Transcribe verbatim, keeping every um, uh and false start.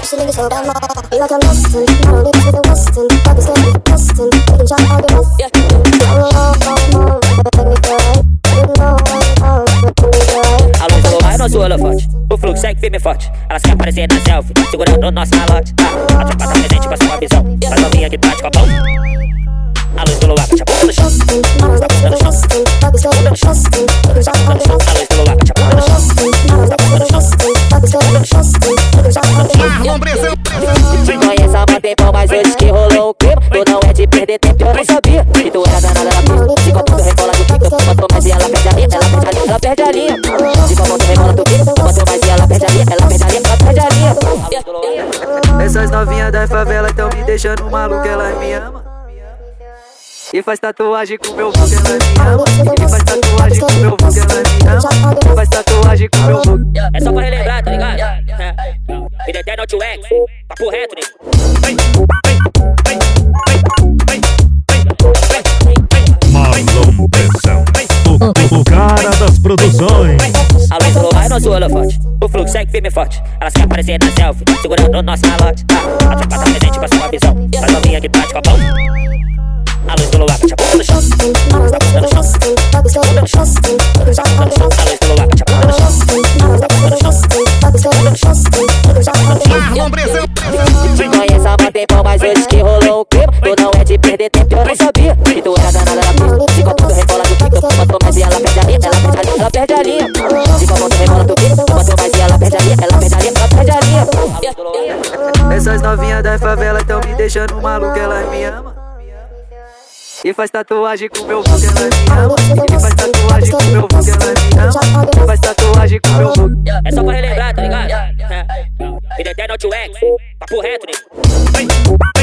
nigga so damn hard. Feel like I'm destined, not only this is a western, but this is destined. Taking shots all the rest. Yeah. Oh, oh, oh, take me for a ride. You know I'm out, take me for a ride. A luz do luar é nosso holofote, o fluxo segue firme e forte. Elas querem aparecer na selfie, segurando o nosso calote. Ah, a tropa tá presente com a sua visão, mas novinha que bate com a mão. A luz do luar bate a ponta no chão, a luz do luar bate a ponta no chão, a luz do luar bate a ponta no chão. Te conheço há muito tempo, mas hoje que rolou o clima. Tu não é de perder tempo, eu não sabia que tu era danada na pista. Fica quando rebola tu fica, quanto mais e ela perde a linha, ela perde a linha, ela perde a linha. Fica quando rebola tu fica, quanto mais e ela perde a linha, ela perde a linha, ela perde a linha. Essas novinhas da favela tão me deixando maluco, elas me amam. E faz tatuagem com meu vulgo, ela me ama. E faz tatuagem com meu vulgo, ela me ama. E faz tatuagem com meu vulgo. É só pra relembrar, tá ligado? E detém no tio X, papo reto, nego. Marlon Pressão, o, o cara das produções. A luz do luar é nosso holofote, o fluxo segue firme e forte. Elas querem aparecer na selfie, segurando o nosso calote. Ah, a tropa tá presente com a sua visão, mas novinha que bate com a mão. A luz do luar bate a ponta no chão, a luz do luar bate a ponta no chão, a luz do luar bate a ponta no chão, a luz do luar bate a ponta no chão, a luz do luar bate a ponta no chão. Te conheço há muito tempo, mas hoje que rolou o clima. Tu não é de perder tempo, eu não sabia que tu era danada na pista. Fica quando rebola tu fica, quanto mais e ela perde a linha, ela perde a linha, ela perde a linha. Fica quando rebola tu fica, quanto mais e ela perde a linha, ela perde a linha, ela perde a linha. Essas novinhas da favela tão me deixando maluco, elas me amam. E faz tatuagem com meu vulgo, ela me ama. E faz tatuagem com meu vulgo, ela me ama. E faz tatuagem com meu vulgo. É só pra relembrar, tá ligado? E detém no tio X, papo reto, nego.